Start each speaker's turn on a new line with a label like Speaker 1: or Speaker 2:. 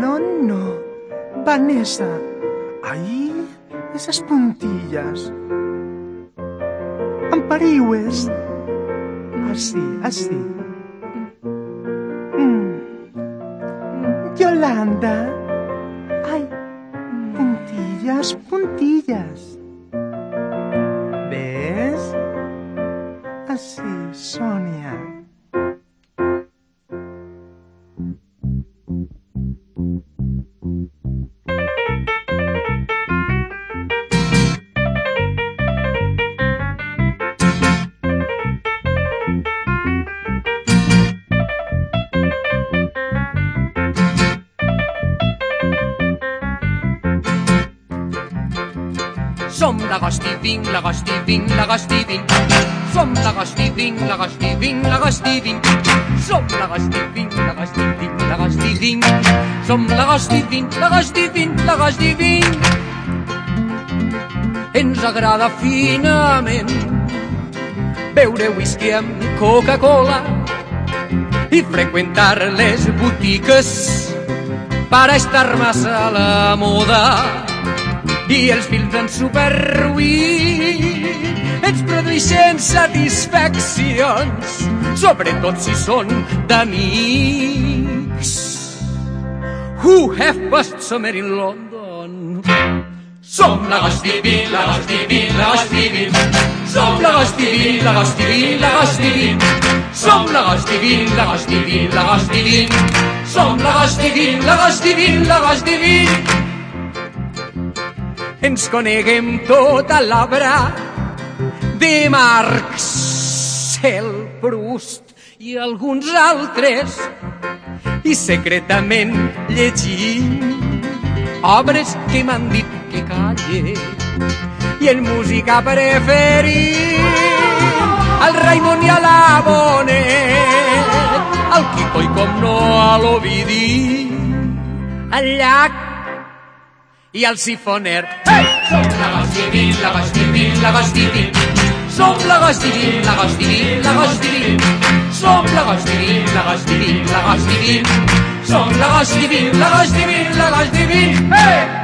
Speaker 1: No. Vanessa. Ahí, esas puntillas. Ampariues. Así. Yolanda. Ay, puntillas. ¿Ves? Así, Sonia.
Speaker 2: Som l'agost i vinc, l'agost i vinc, l'agost i vinc. Som l'agost i vinc, l'agost i vinc, l'agost i vinc. Som l'agost i vinc, l'agost i vinc, l'agost i vinc. Som l'agost i vinc, l'agost i vinc, l'agost i vinc. Ens agrada finament beure whisky amb Coca-Cola i freqüentar les botiques para estar más a la moda. I els films en superruïn ens produeixen satisfaccions, sobretot si són d'amics. Who have passed summer in London? Som l'agost i vinc, l'agost i vinc, l'agost i vinc. Som l'agost i vinc, l'agost i vinc, l'agost i vinc. Som l'agost i vinc, l'agost i vinc, l'agost i vinc. Som l'agost i vinc, l'agost i vinc, l'agost i vinc. Ens coneguem tota l'obra de Marcel Proust i alguns altres i secretament llegim obres que m'han dit que calle i en música preferim al Raimon i a la Bonet, al Quico i com no a l'Ovidi, al Llach i al Sifoner. Hey! Som l'agost i vinc, l'agost i vinc, l'agost i vinc. Som l'agost i vinc, l'agost i vinc, l'agost i vinc. Som l'agost i vinc, l'agost i vinc, l'agost i vinc. Som l'agost i vinc, l'agost i vinc, l'agost i vinc. Hey!